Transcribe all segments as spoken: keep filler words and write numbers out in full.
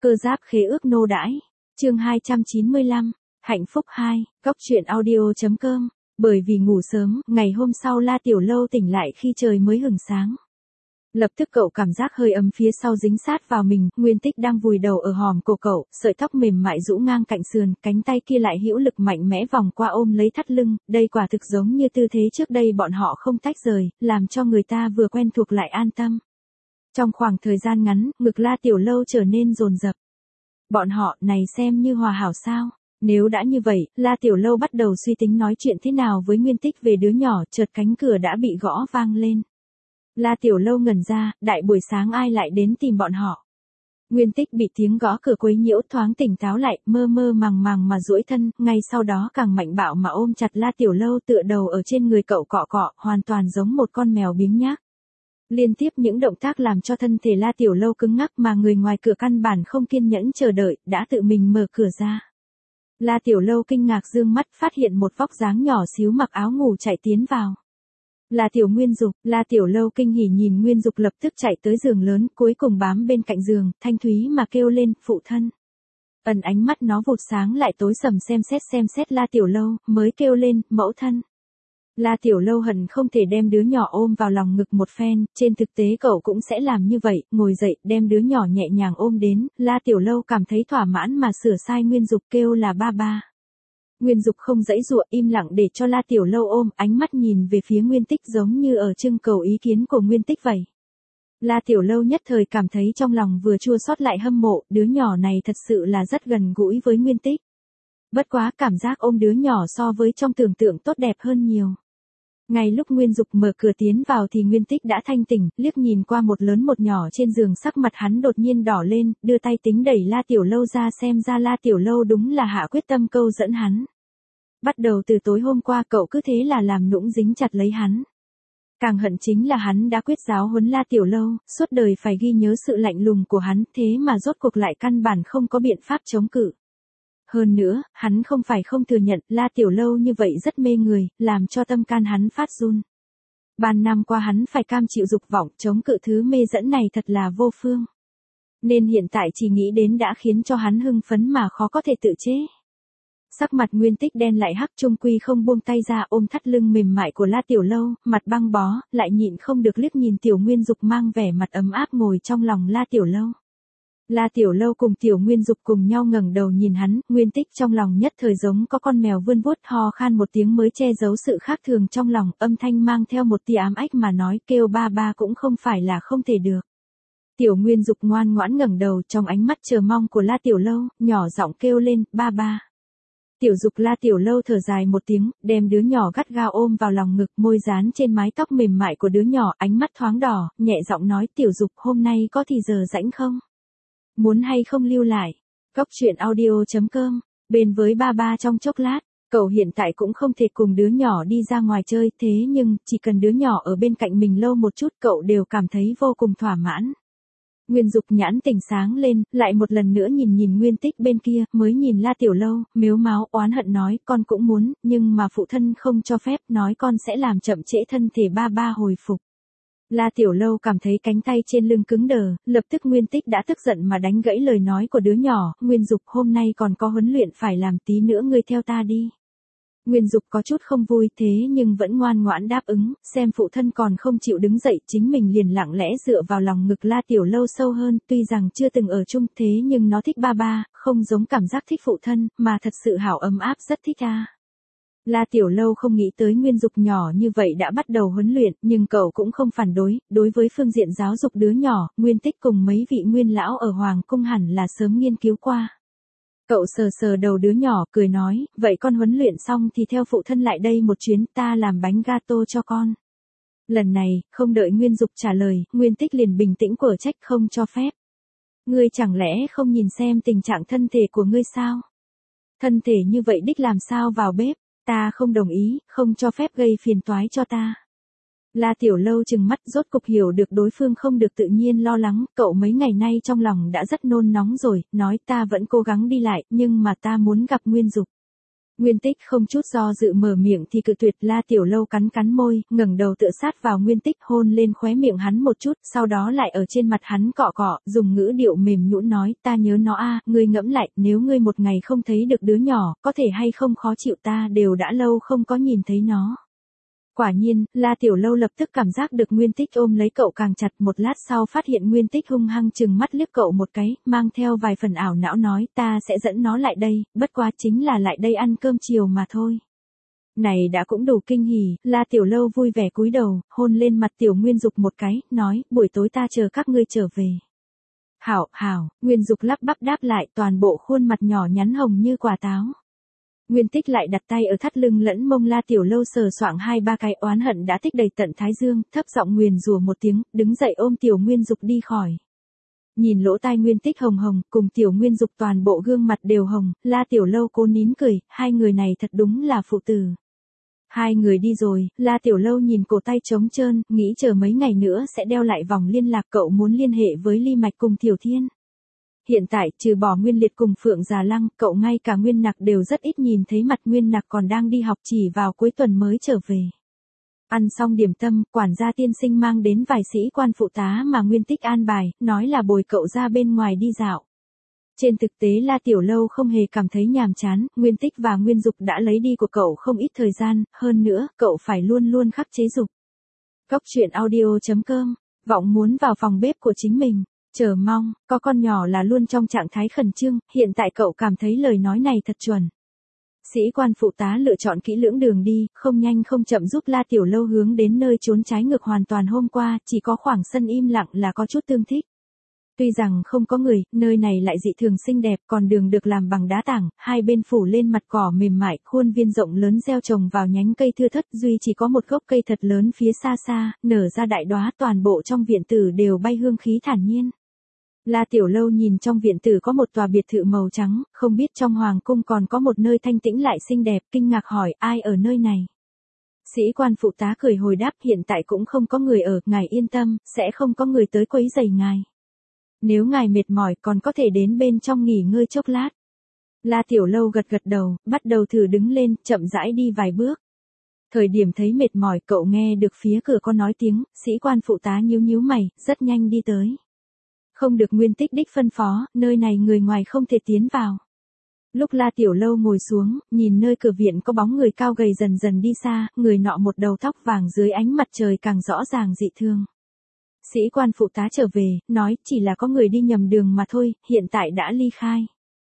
Cơ giáp khế ước nô đãi. Chương hai trăm chín mươi lăm, hạnh phúc hai, góc truyện audio chấm com. Bởi vì ngủ sớm, ngày hôm sau La Tiểu Lâu tỉnh lại khi trời mới hửng sáng. Lập tức cậu cảm giác hơi ấm phía sau dính sát vào mình, Nguyên Tích đang vùi đầu ở hòm cổ cậu, sợi tóc mềm mại rũ ngang cạnh sườn, cánh tay kia lại hữu lực mạnh mẽ vòng qua ôm lấy thắt lưng, đây quả thực giống như tư thế trước đây bọn họ không tách rời, làm cho người ta vừa quen thuộc lại an tâm. Trong khoảng thời gian ngắn, ngực La Tiểu Lâu trở nên dồn dập. Bọn họ, này xem như hòa hảo sao? Nếu đã như vậy, La Tiểu Lâu bắt đầu suy tính nói chuyện thế nào với Nguyên Tích về đứa nhỏ, chợt cánh cửa đã bị gõ vang lên. La Tiểu Lâu ngẩn ra, đại buổi sáng ai lại đến tìm bọn họ. Nguyên Tích bị tiếng gõ cửa quấy nhiễu thoáng tỉnh táo lại, mơ mơ màng màng mà duỗi thân, ngay sau đó càng mạnh bạo mà ôm chặt La Tiểu Lâu tựa đầu ở trên người cậu cọ cọ, hoàn toàn giống một con mèo biếng nhác. Liên tiếp những động tác làm cho thân thể La Tiểu Lâu cứng ngắc mà người ngoài cửa căn bản không kiên nhẫn chờ đợi, đã tự mình mở cửa ra. La Tiểu Lâu kinh ngạc dương mắt phát hiện một vóc dáng nhỏ xíu mặc áo ngủ chạy tiến vào. Là Tiểu Nguyên Dục. La Tiểu Lâu kinh hỉ nhìn Nguyên Dục lập tức chạy tới giường lớn, cuối cùng bám bên cạnh giường, thanh thúy mà kêu lên, phụ thân. Ẩn ánh mắt nó vụt sáng lại tối sầm xem xét xem xét La Tiểu Lâu, mới kêu lên, mẫu thân. La Tiểu Lâu hận không thể đem đứa nhỏ ôm vào lòng ngực một phen, trên thực tế cậu cũng sẽ làm như vậy, ngồi dậy, đem đứa nhỏ nhẹ nhàng ôm đến, La Tiểu Lâu cảm thấy thỏa mãn mà sửa sai Nguyên Dục kêu là ba ba. Nguyên Dục không dãy dụa, im lặng để cho La Tiểu Lâu ôm, ánh mắt nhìn về phía Nguyên Tích giống như ở trưng cầu ý kiến của Nguyên Tích vậy. La Tiểu Lâu nhất thời cảm thấy trong lòng vừa chua xót lại hâm mộ, đứa nhỏ này thật sự là rất gần gũi với Nguyên Tích. Bất quá cảm giác ôm đứa nhỏ so với trong tưởng tượng tốt đẹp hơn nhiều. Ngay lúc Nguyên Dục mở cửa tiến vào thì Nguyên Tích đã thanh tỉnh, liếc nhìn qua một lớn một nhỏ trên giường, sắc mặt hắn đột nhiên đỏ lên, đưa tay tính đẩy La Tiểu Lâu ra, xem ra La Tiểu Lâu đúng là hạ quyết tâm câu dẫn hắn. Bắt đầu từ tối hôm qua cậu cứ thế là làm nũng dính chặt lấy hắn. Càng hận chính là hắn đã quyết giáo huấn La Tiểu Lâu, suốt đời phải ghi nhớ sự lạnh lùng của hắn, thế mà rốt cuộc lại căn bản không có biện pháp chống cự. Hơn nữa, hắn không phải không thừa nhận, La Tiểu Lâu như vậy rất mê người, làm cho tâm can hắn phát run. Ban năm qua hắn phải cam chịu dục vọng, chống cự thứ mê dẫn này thật là vô phương. Nên hiện tại chỉ nghĩ đến đã khiến cho hắn hưng phấn mà khó có thể tự chế. Sắc mặt Nguyên Tích đen lại hắc, trung quy không buông tay ra, ôm thắt lưng mềm mại của La Tiểu Lâu, mặt băng bó, lại nhịn không được liếc nhìn Tiểu Nguyên Dục mang vẻ mặt ấm áp ngồi trong lòng La Tiểu Lâu. La Tiểu Lâu cùng Tiểu Nguyên Dục cùng nhau ngẩng đầu nhìn hắn, Nguyên Tích trong lòng nhất thời giống có con mèo vươn vuốt, ho khan một tiếng mới che giấu sự khác thường trong lòng, âm thanh mang theo một tia ám ách mà nói, kêu ba ba cũng không phải là không thể được. Tiểu Nguyên Dục ngoan ngoãn ngẩng đầu, trong ánh mắt chờ mong của La Tiểu Lâu, nhỏ giọng kêu lên, ba ba. Tiểu Dục. La Tiểu Lâu thở dài một tiếng, đem đứa nhỏ gắt gao ôm vào lòng ngực, môi dán trên mái tóc mềm mại của đứa nhỏ, ánh mắt thoáng đỏ, nhẹ giọng nói, Tiểu Dục, hôm nay có thì giờ rảnh không? Muốn hay không lưu lại? Góc truyện audio chấm com. Bên với ba ba trong chốc lát, cậu hiện tại cũng không thể cùng đứa nhỏ đi ra ngoài chơi, thế nhưng, chỉ cần đứa nhỏ ở bên cạnh mình lâu một chút cậu đều cảm thấy vô cùng thỏa mãn. Nguyên Dục nhãn tỉnh sáng lên, lại một lần nữa nhìn nhìn Nguyên Tích bên kia, mới nhìn La Tiểu Lâu, mếu máo oán hận nói, con cũng muốn, nhưng mà phụ thân không cho phép, nói con sẽ làm chậm trễ thân thể ba ba hồi phục. La Tiểu Lâu cảm thấy cánh tay trên lưng cứng đờ, lập tức Nguyên Tích đã tức giận mà đánh gãy lời nói của đứa nhỏ, Nguyên Dục, hôm nay còn có huấn luyện phải làm, tí nữa ngươi theo ta đi. Nguyên Dục có chút không vui thế nhưng vẫn ngoan ngoãn đáp ứng, xem phụ thân còn không chịu đứng dậy, chính mình liền lặng lẽ dựa vào lòng ngực La Tiểu Lâu sâu hơn, tuy rằng chưa từng ở chung thế nhưng nó thích ba ba, không giống cảm giác thích phụ thân, mà thật sự hảo ấm áp, rất thích a. La Tiểu Lâu không nghĩ tới Nguyên Dục nhỏ như vậy đã bắt đầu huấn luyện, nhưng cậu cũng không phản đối, đối với phương diện giáo dục đứa nhỏ, Nguyên Tích cùng mấy vị nguyên lão ở Hoàng Cung hẳn là sớm nghiên cứu qua. Cậu sờ sờ đầu đứa nhỏ, cười nói, vậy con huấn luyện xong thì theo phụ thân lại đây một chuyến, ta làm bánh gato cho con. Lần này, không đợi Nguyên Dục trả lời, Nguyên Tích liền bình tĩnh quở trách, không cho phép. Ngươi chẳng lẽ không nhìn xem tình trạng thân thể của ngươi sao? Thân thể như vậy đích làm sao vào bếp? Ta không đồng ý, không cho phép gây phiền toái cho ta. La Tiểu Lâu chừng mắt, rốt cục hiểu được đối phương không được tự nhiên lo lắng, cậu mấy ngày nay trong lòng đã rất nôn nóng rồi, nói ta vẫn cố gắng đi lại, nhưng mà ta muốn gặp Nguyên Dục. Nguyên Tích không chút do dự mở miệng thì cự tuyệt. La Tiểu Lâu cắn cắn môi, ngẩng đầu tựa sát vào Nguyên Tích hôn lên khóe miệng hắn một chút, sau đó lại ở trên mặt hắn cọ cọ, dùng ngữ điệu mềm nhũn nói, ta nhớ nó a, ngươi ngẫm lại, nếu ngươi một ngày không thấy được đứa nhỏ, có thể hay không khó chịu, ta đều đã lâu không có nhìn thấy nó. Quả nhiên, La Tiểu Lâu lập tức cảm giác được Nguyên Tích ôm lấy cậu càng chặt, một lát sau phát hiện Nguyên Tích hung hăng chừng mắt liếc cậu một cái, mang theo vài phần ảo não nói, ta sẽ dẫn nó lại đây, bất quá chính là lại đây ăn cơm chiều mà thôi. Này đã cũng đủ kinh hỉ, La Tiểu Lâu vui vẻ cúi đầu, hôn lên mặt Tiểu Nguyên Dục một cái, nói, buổi tối ta chờ các ngươi trở về. Hảo, hảo, Nguyên Dục lắp bắp đáp lại, toàn bộ khuôn mặt nhỏ nhắn hồng như quả táo. Nguyên Tích lại đặt tay ở thắt lưng lẫn mông La Tiểu Lâu sờ soạng hai ba cái, oán hận đã tích đầy tận thái dương, thấp giọng nguyền rủa một tiếng, đứng dậy ôm Tiểu Nguyên Dục đi khỏi. Nhìn lỗ tai Nguyên Tích hồng hồng, cùng Tiểu Nguyên Dục toàn bộ gương mặt đều hồng, La Tiểu Lâu cố nín cười, hai người này thật đúng là phụ tử. Hai người đi rồi, La Tiểu Lâu nhìn cổ tay trống trơn, nghĩ chờ mấy ngày nữa sẽ đeo lại vòng liên lạc, cậu muốn liên hệ với Ly Mạch cùng Tiểu Thiên. Hiện tại, trừ bỏ Nguyên Liệt cùng Phượng Già Lăng, cậu ngay cả Nguyên Nặc đều rất ít nhìn thấy mặt. Nguyên Nặc còn đang đi học, chỉ vào cuối tuần mới trở về. Ăn xong điểm tâm, quản gia tiên sinh mang đến vài sĩ quan phụ tá mà Nguyên Tích an bài, nói là bồi cậu ra bên ngoài đi dạo. Trên thực tế La Tiểu Lâu không hề cảm thấy nhàm chán, Nguyên Tích và Nguyên Dục đã lấy đi của cậu không ít thời gian, hơn nữa, cậu phải luôn luôn khắc chế dục. Cóc truyện audio chấm com, vọng muốn vào phòng bếp của chính mình. Chờ mong, có con nhỏ là luôn trong trạng thái khẩn trương, hiện tại cậu cảm thấy lời nói này thật chuẩn. Sĩ quan phụ tá lựa chọn kỹ lưỡng đường đi, không nhanh không chậm giúp La Tiểu Lâu hướng đến nơi trốn trái ngược hoàn toàn hôm qua, chỉ có khoảng sân im lặng là có chút tương thích. Tuy rằng không có người, nơi này lại dị thường xinh đẹp, còn đường được làm bằng đá tảng, hai bên phủ lên mặt cỏ mềm mại, khuôn viên rộng lớn gieo trồng vào nhánh cây thưa thớt, duy chỉ có một gốc cây thật lớn phía xa xa, nở ra đại đóa, toàn bộ trong viện tử đều bay hương khí thản nhiên. La Tiểu Lâu nhìn trong viện tử có một tòa biệt thự màu trắng, không biết trong hoàng cung còn có một nơi thanh tĩnh lại xinh đẹp, kinh ngạc hỏi, ai ở nơi này? Sĩ quan phụ tá cười hồi đáp, hiện tại cũng không có người ở, ngài yên tâm, sẽ không có người tới quấy rầy ngài. Nếu ngài mệt mỏi còn có thể đến bên trong nghỉ ngơi chốc lát. La Tiểu Lâu gật gật đầu, bắt đầu thử đứng lên, chậm rãi đi vài bước. Thời điểm thấy mệt mỏi, cậu nghe được phía cửa có nói tiếng, sĩ quan phụ tá nhíu nhíu mày, rất nhanh đi tới. Không được Nguyên Tích đích phân phó, nơi này người ngoài không thể tiến vào. Lúc La Tiểu Lâu ngồi xuống, nhìn nơi cửa viện có bóng người cao gầy dần dần đi xa, người nọ một đầu tóc vàng dưới ánh mặt trời càng rõ ràng dị thương. Sĩ quan phụ tá trở về, nói chỉ là có người đi nhầm đường mà thôi, hiện tại đã ly khai.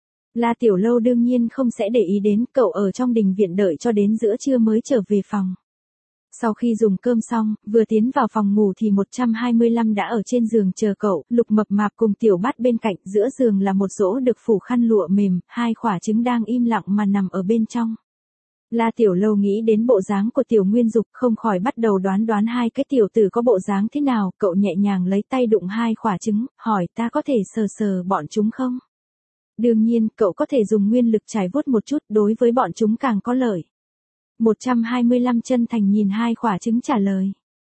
La Tiểu Lâu đương nhiên không sẽ để ý đến, cậu ở trong đình viện đợi cho đến giữa trưa mới trở về phòng. Sau khi dùng cơm xong, vừa tiến vào phòng ngủ thì một trăm hai mươi lăm đã ở trên giường chờ cậu, Lục Mập Mạp cùng Tiểu Bát bên cạnh, giữa giường là một rỗ được phủ khăn lụa mềm, hai quả trứng đang im lặng mà nằm ở bên trong. La Tiểu Lâu nghĩ đến bộ dáng của Tiểu Nguyên Dục, không khỏi bắt đầu đoán đoán hai cái tiểu tử có bộ dáng thế nào, cậu nhẹ nhàng lấy tay đụng hai quả trứng, hỏi ta có thể sờ sờ bọn chúng không? Đương nhiên, cậu có thể dùng nguyên lực trải vuốt một chút, đối với bọn chúng càng có lợi. một trăm hai mươi lăm chân thành nhìn hai quả trứng trả lời.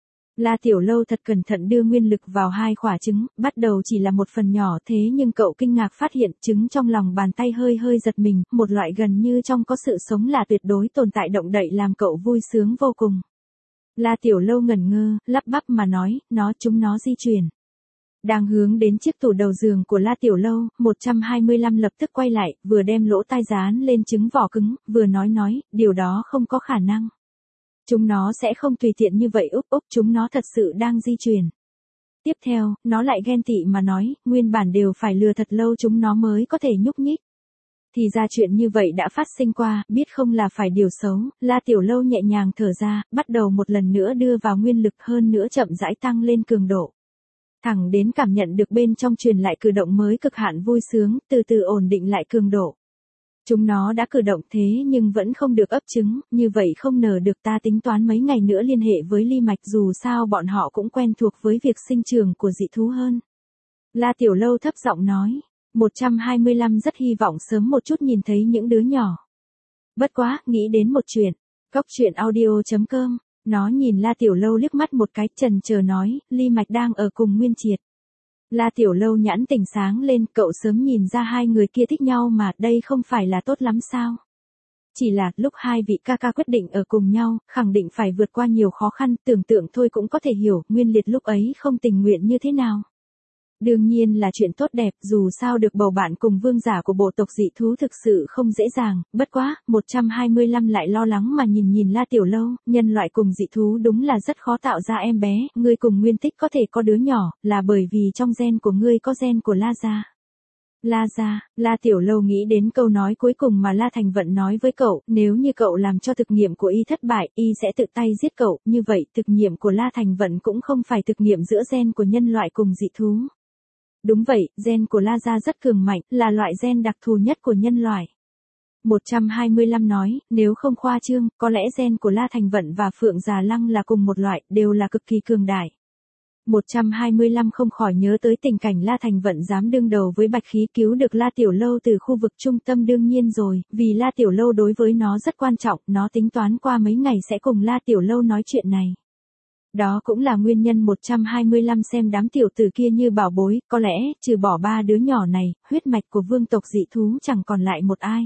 La Tiểu Lâu thật cẩn thận đưa nguyên lực vào hai quả trứng, bắt đầu chỉ là một phần nhỏ thế nhưng cậu kinh ngạc phát hiện trứng trong lòng bàn tay hơi hơi giật mình, một loại gần như trong có sự sống là tuyệt đối tồn tại động đậy làm cậu vui sướng vô cùng. La Tiểu Lâu ngẩn ngơ, lắp bắp mà nói, nó chúng nó di chuyển. Đang hướng đến chiếc tủ đầu giường của La Tiểu Lâu, một trăm hai mươi lăm lập tức quay lại, vừa đem lỗ tai dán lên trứng vỏ cứng, vừa nói nói, điều đó không có khả năng. Chúng nó sẽ không tùy tiện như vậy, úp úp, chúng nó thật sự đang di chuyển. Tiếp theo, nó lại ghen tị mà nói, nguyên bản đều phải lừa thật lâu chúng nó mới có thể nhúc nhích. Thì ra chuyện như vậy đã phát sinh qua, biết không là phải điều xấu, La Tiểu Lâu nhẹ nhàng thở ra, bắt đầu một lần nữa đưa vào nguyên lực, hơn nữa chậm rãi tăng lên cường độ. Thẳng đến cảm nhận được bên trong truyền lại cử động mới cực hạn vui sướng, từ từ ổn định lại cường độ. Chúng nó đã cử động thế nhưng vẫn không được ấp trứng, như vậy không nở được, ta tính toán mấy ngày nữa liên hệ với Ly Mạch, dù sao bọn họ cũng quen thuộc với việc sinh trưởng của dị thú hơn. La Tiểu Lâu thấp giọng nói, một trăm hai mươi lăm rất hy vọng sớm một chút nhìn thấy những đứa nhỏ. Bất quá, nghĩ đến một chuyện, cóc truyện audio chấm com, nó nhìn La Tiểu Lâu liếc mắt một cái, chần chờ nói, Ly Mạch đang ở cùng Nguyên Triệt. La Tiểu Lâu nhãn tỉnh sáng lên, cậu sớm nhìn ra hai người kia thích nhau mà, đây không phải là tốt lắm sao? chỉ là lúc hai vị ca ca quyết định ở cùng nhau, khẳng định phải vượt qua nhiều khó khăn, tưởng tượng thôi cũng có thể hiểu, Nguyên Liệt lúc ấy không tình nguyện như thế nào. Đương nhiên là chuyện tốt đẹp, dù sao được bầu bạn cùng vương giả của bộ tộc dị thú thực sự không dễ dàng, bất quá, một trăm hai mươi lăm lại lo lắng mà nhìn nhìn La Tiểu Lâu, nhân loại cùng dị thú đúng là rất khó tạo ra em bé, ngươi cùng Nguyên Tích có thể có đứa nhỏ, là bởi vì trong gen của ngươi có gen của La gia. La gia, La Tiểu Lâu nghĩ đến câu nói cuối cùng mà La Thành Vận nói với cậu, nếu như cậu làm cho thực nghiệm của y thất bại, y sẽ tự tay giết cậu, như vậy thực nghiệm của La Thành Vận cũng không phải thực nghiệm giữa gen của nhân loại cùng dị thú. Đúng vậy, gen của La gia rất cường mạnh, là loại gen đặc thù nhất của nhân loại. một trăm hai mươi lăm nói, nếu không khoa trương, có lẽ gen của La Thành Vận và Phượng Già Lăng là cùng một loại, đều là cực kỳ cường đại. một trăm hai mươi lăm không khỏi nhớ tới tình cảnh La Thành Vận dám đương đầu với bạch khí cứu được La Tiểu Lâu từ khu vực trung tâm đương nhiên rồi, vì La Tiểu Lâu đối với nó rất quan trọng, nó tính toán qua mấy ngày sẽ cùng La Tiểu Lâu nói chuyện này. Đó cũng là nguyên nhân một trăm hai mươi lăm xem đám tiểu tử kia như bảo bối, có lẽ, trừ bỏ ba đứa nhỏ này, huyết mạch của vương tộc dị thú chẳng còn lại một ai.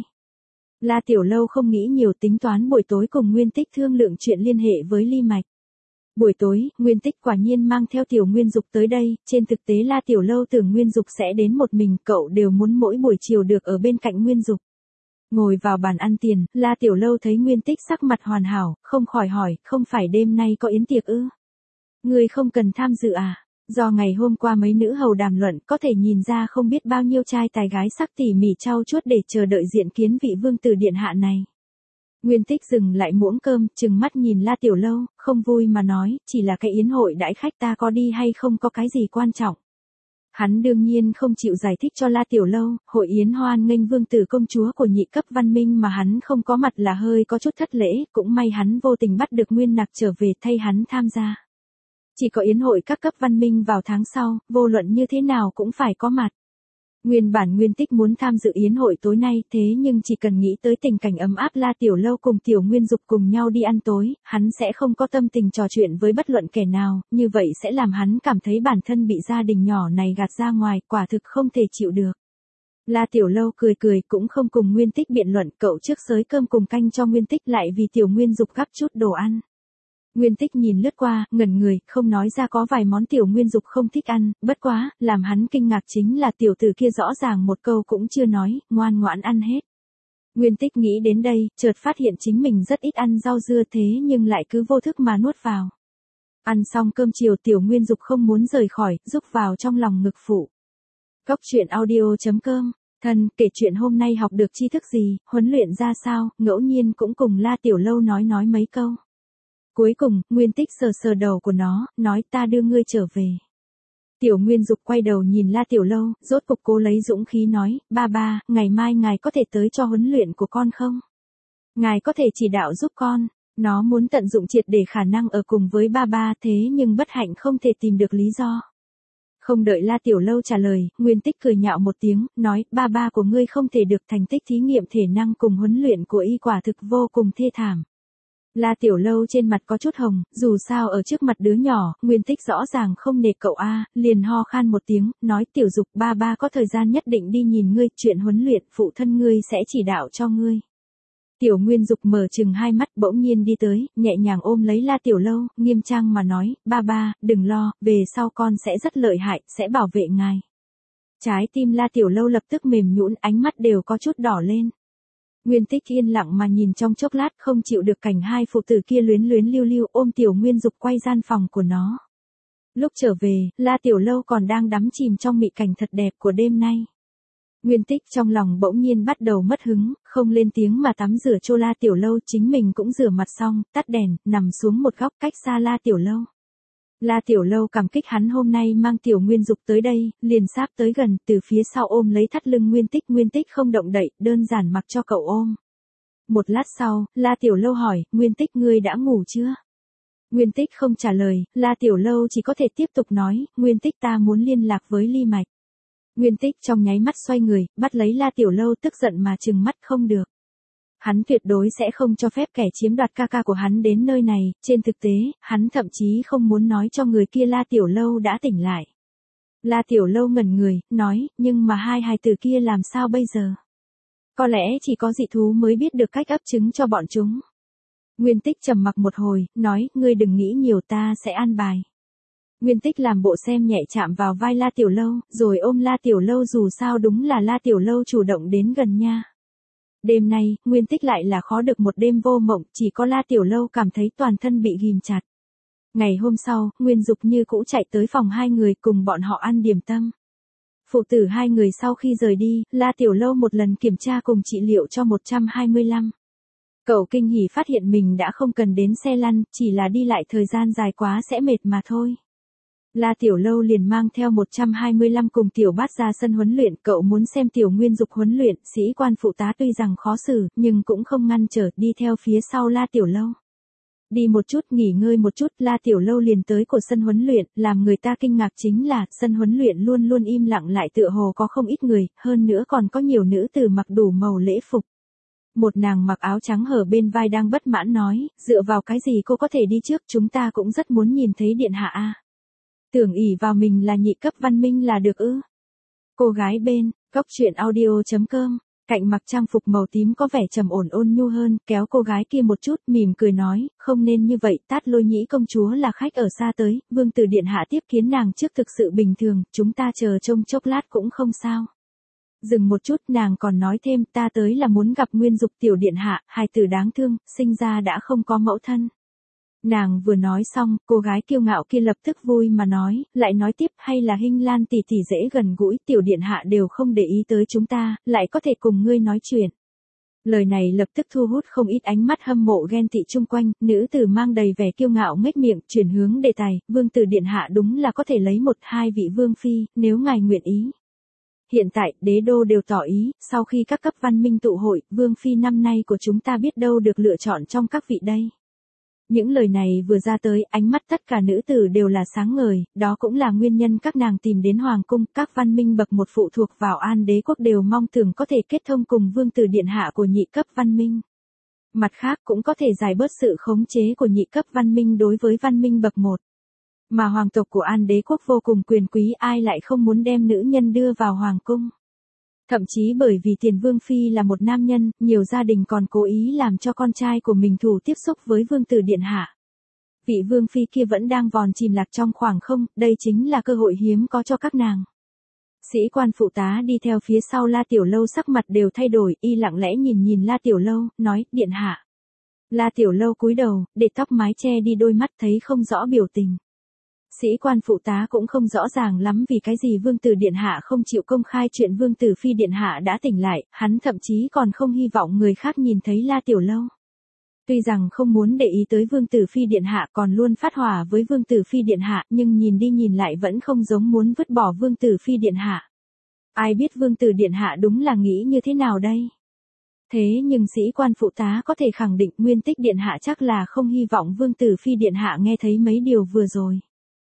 La Tiểu Lâu không nghĩ nhiều tính toán buổi tối cùng Nguyên Tích thương lượng chuyện liên hệ với Ly Mạch. Buổi tối, Nguyên Tích quả nhiên mang theo Tiểu Nguyên Dục tới đây, trên thực tế La Tiểu Lâu tưởng Nguyên Dục sẽ đến một mình, cậu đều muốn mỗi buổi chiều được ở bên cạnh Nguyên Dục. Ngồi vào bàn ăn tiền, La Tiểu Lâu thấy Nguyên Tích sắc mặt hoàn hảo, không khỏi hỏi, không phải đêm nay có yến tiệc ư? Ngươi không cần tham dự à? Do ngày hôm qua mấy nữ hầu đàm luận, có thể nhìn ra không biết bao nhiêu trai tài gái sắc tỉ mỉ trau chuốt để chờ đợi diện kiến vị vương tử điện hạ này. Nguyên Tích dừng lại muỗng cơm, trừng mắt nhìn La Tiểu Lâu, không vui mà nói, chỉ là cái yến hội đãi khách ta có đi hay không có cái gì quan trọng. Hắn đương nhiên không chịu giải thích cho La Tiểu Lâu, hội yến hoan nghênh vương tử công chúa của nhị cấp văn minh mà hắn không có mặt là hơi có chút thất lễ, cũng may hắn vô tình bắt được Nguyên Nặc trở về thay hắn tham gia. Chỉ có yến hội các cấp văn minh vào tháng sau, vô luận như thế nào cũng phải có mặt. Nguyên bản Nguyên Tích muốn tham dự yến hội tối nay, thế nhưng chỉ cần nghĩ tới tình cảnh ấm áp La Tiểu Lâu cùng Tiểu Nguyên Dục cùng nhau đi ăn tối, hắn sẽ không có tâm tình trò chuyện với bất luận kẻ nào, như vậy sẽ làm hắn cảm thấy bản thân bị gia đình nhỏ này gạt ra ngoài, quả thực không thể chịu được. La Tiểu Lâu cười cười cũng không cùng Nguyên Tích biện luận, cậu trước xới cơm cùng canh cho Nguyên Tích lại vì Tiểu Nguyên Dục gắp chút đồ ăn. Nguyên Tích nhìn lướt qua, ngẩn người, không nói ra có vài món Tiểu Nguyên Dục không thích ăn, bất quá, làm hắn kinh ngạc chính là tiểu tử kia rõ ràng một câu cũng chưa nói, ngoan ngoãn ăn hết. Nguyên Tích nghĩ đến đây, chợt phát hiện chính mình rất ít ăn rau dưa thế nhưng lại cứ vô thức mà nuốt vào. Ăn xong cơm chiều Tiểu Nguyên Dục không muốn rời khỏi, rúc vào trong lòng ngực phụ. Góc truyện audio chấm com, thân, kể chuyện hôm nay học được tri thức gì, huấn luyện ra sao, ngẫu nhiên cũng cùng La Tiểu Lâu nói nói mấy câu. Cuối cùng, Nguyên Tích sờ sờ đầu của nó, nói ta đưa ngươi trở về. Tiểu Nguyên Dục quay đầu nhìn La Tiểu Lâu, rốt cục cố lấy dũng khí nói, ba ba, ngày mai ngài có thể tới cho huấn luyện của con không? Ngài có thể chỉ đạo giúp con, nó muốn tận dụng triệt để khả năng ở cùng với ba ba thế nhưng bất hạnh không thể tìm được lý do. Không đợi La Tiểu Lâu trả lời, Nguyên Tích cười nhạo một tiếng, nói, ba ba của ngươi không thể được thành tích thí nghiệm thể năng cùng huấn luyện của y quả thực vô cùng thê thảm. La Tiểu Lâu trên mặt có chút hồng, dù sao ở trước mặt đứa nhỏ, Nguyên Tích rõ ràng không nể cậu a, liền ho khan một tiếng, nói Tiểu Dục ba ba có thời gian nhất định đi nhìn ngươi, chuyện huấn luyện phụ thân ngươi sẽ chỉ đạo cho ngươi. Tiểu Nguyên Dục mở chừng hai mắt bỗng nhiên đi tới, nhẹ nhàng ôm lấy La Tiểu Lâu, nghiêm trang mà nói, ba ba, đừng lo, về sau con sẽ rất lợi hại, sẽ bảo vệ ngài. Trái tim La Tiểu Lâu lập tức mềm nhũn, ánh mắt đều có chút đỏ lên. Nguyên Tích yên lặng mà nhìn trong chốc lát không chịu được cảnh hai phụ tử kia luyến luyến lưu lưu ôm Tiểu Nguyên Dục quay gian phòng của nó. Lúc trở về, La Tiểu Lâu còn đang đắm chìm trong mị cảnh thật đẹp của đêm nay. Nguyên Tích trong lòng bỗng nhiên bắt đầu mất hứng, không lên tiếng mà tắm rửa cho La Tiểu Lâu, chính mình cũng rửa mặt xong, tắt đèn, nằm xuống một góc cách xa La Tiểu Lâu. La Tiểu Lâu cảm kích hắn hôm nay mang Tiểu Nguyên Dục tới đây, liền sáp tới gần, từ phía sau ôm lấy thắt lưng Nguyên Tích, Nguyên Tích không động đậy, đơn giản mặc cho cậu ôm. Một lát sau, La Tiểu Lâu hỏi, Nguyên Tích ngươi đã ngủ chưa? Nguyên Tích không trả lời, La Tiểu Lâu chỉ có thể tiếp tục nói, Nguyên Tích ta muốn liên lạc với Ly Mạch. Nguyên Tích trong nháy mắt xoay người, bắt lấy La Tiểu Lâu tức giận mà trừng mắt không được. Hắn tuyệt đối sẽ không cho phép kẻ chiếm đoạt ca ca của hắn đến nơi này, trên thực tế, hắn thậm chí không muốn nói cho người kia La Tiểu Lâu đã tỉnh lại. La Tiểu Lâu ngẩn người, nói, nhưng mà hai hài tử kia làm sao bây giờ? Có lẽ chỉ có dị thú mới biết được cách ấp trứng cho bọn chúng. Nguyên Tích trầm mặc một hồi, nói, ngươi đừng nghĩ nhiều, ta sẽ an bài. Nguyên Tích làm bộ xem nhẹ chạm vào vai La Tiểu Lâu, rồi ôm La Tiểu Lâu, dù sao đúng là La Tiểu Lâu chủ động đến gần nha. Đêm nay, Nguyên Tích lại là khó được một đêm vô mộng, chỉ có La Tiểu Lâu cảm thấy toàn thân bị ghim chặt. Ngày hôm sau, Nguyên Dục như cũ chạy tới phòng hai người cùng bọn họ ăn điểm tâm. Phụ tử hai người sau khi rời đi, La Tiểu Lâu một lần kiểm tra cùng trị liệu cho một trăm hai mươi lăm. Cậu kinh hỉ phát hiện mình đã không cần đến xe lăn, chỉ là đi lại thời gian dài quá sẽ mệt mà thôi. La Tiểu Lâu liền mang theo một trăm hai mươi lăm cùng Tiểu Bát ra sân huấn luyện, cậu muốn xem Tiểu Nguyên Dục huấn luyện, sĩ quan phụ tá tuy rằng khó xử, nhưng cũng không ngăn trở, đi theo phía sau La Tiểu Lâu. Đi một chút, nghỉ ngơi một chút, La Tiểu Lâu liền tới của sân huấn luyện, làm người ta kinh ngạc chính là, sân huấn luyện luôn luôn im lặng lại tựa hồ có không ít người, hơn nữa còn có nhiều nữ tử mặc đủ màu lễ phục. Một nàng mặc áo trắng hở bên vai đang bất mãn nói, dựa vào cái gì cô có thể đi trước, chúng ta cũng rất muốn nhìn thấy điện hạ a. Tưởng ỷ vào mình là nhị cấp văn minh là được ư? Cô gái bên, góc truyện audio chấm com, cạnh mặc trang phục màu tím có vẻ trầm ổn ôn nhu hơn, kéo cô gái kia một chút, mỉm cười nói, không nên như vậy, Tát Lôi Nhĩ công chúa là khách ở xa tới, vương tử điện hạ tiếp kiến nàng trước thực sự bình thường, chúng ta chờ trông chốc lát cũng không sao. Dừng một chút, nàng còn nói thêm, ta tới là muốn gặp Nguyên Dục tiểu điện hạ, hài tử đáng thương, sinh ra đã không có mẫu thân. Nàng vừa nói xong, cô gái kiêu ngạo kia lập tức vui mà nói, lại nói tiếp, hay là Hinh Lan tỷ tỷ dễ gần gũi, tiểu điện hạ đều không để ý tới chúng ta, lại có thể cùng ngươi nói chuyện. Lời này lập tức thu hút không ít ánh mắt hâm mộ ghen tị chung quanh, nữ tử mang đầy vẻ kiêu ngạo nghếch miệng, chuyển hướng đề tài, vương tử điện hạ đúng là có thể lấy một hai vị vương phi, nếu ngài nguyện ý. Hiện tại, đế đô đều tỏ ý, sau khi các cấp văn minh tụ hội, vương phi năm nay của chúng ta biết đâu được lựa chọn trong các vị đây. Những lời này vừa ra tới, ánh mắt tất cả nữ tử đều là sáng ngời, đó cũng là nguyên nhân các nàng tìm đến hoàng cung, các văn minh bậc một phụ thuộc vào An đế quốc đều mong tưởng có thể kết thông cùng vương tử điện hạ của nhị cấp văn minh. Mặt khác cũng có thể giải bớt sự khống chế của nhị cấp văn minh đối với văn minh bậc một. Mà hoàng tộc của An đế quốc vô cùng quyền quý, ai lại không muốn đem nữ nhân đưa vào hoàng cung. Thậm chí bởi vì Tiền Vương Phi là một nam nhân, nhiều gia đình còn cố ý làm cho con trai của mình thủ tiếp xúc với Vương tử điện hạ. Vị Vương Phi kia vẫn đang vòn chìm lạc trong khoảng không, đây chính là cơ hội hiếm có cho các nàng. Sĩ quan phụ tá đi theo phía sau La Tiểu Lâu sắc mặt đều thay đổi, y lặng lẽ nhìn nhìn La Tiểu Lâu, nói, điện hạ. La Tiểu Lâu cúi đầu, để tóc mái che đi đôi mắt thấy không rõ biểu tình. Sĩ quan phụ tá cũng không rõ ràng lắm vì cái gì vương tử điện hạ không chịu công khai chuyện vương tử phi điện hạ đã tỉnh lại, hắn thậm chí còn không hy vọng người khác nhìn thấy La Tiểu Lâu. Tuy rằng không muốn để ý tới vương tử phi điện hạ còn luôn phát hỏa với vương tử phi điện hạ, nhưng nhìn đi nhìn lại vẫn không giống muốn vứt bỏ vương tử phi điện hạ. Ai biết vương tử điện hạ đúng là nghĩ như thế nào đây? Thế nhưng sĩ quan phụ tá có thể khẳng định Nguyên Tích điện hạ chắc là không hy vọng vương tử phi điện hạ nghe thấy mấy điều vừa rồi.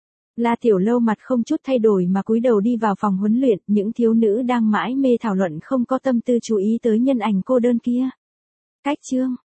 La Tiểu Lâu mặt không chút thay đổi mà cúi đầu đi vào phòng huấn luyện, những thiếu nữ đang mãi mê thảo luận không có tâm tư chú ý tới nhân ảnh cô đơn kia. Cách chương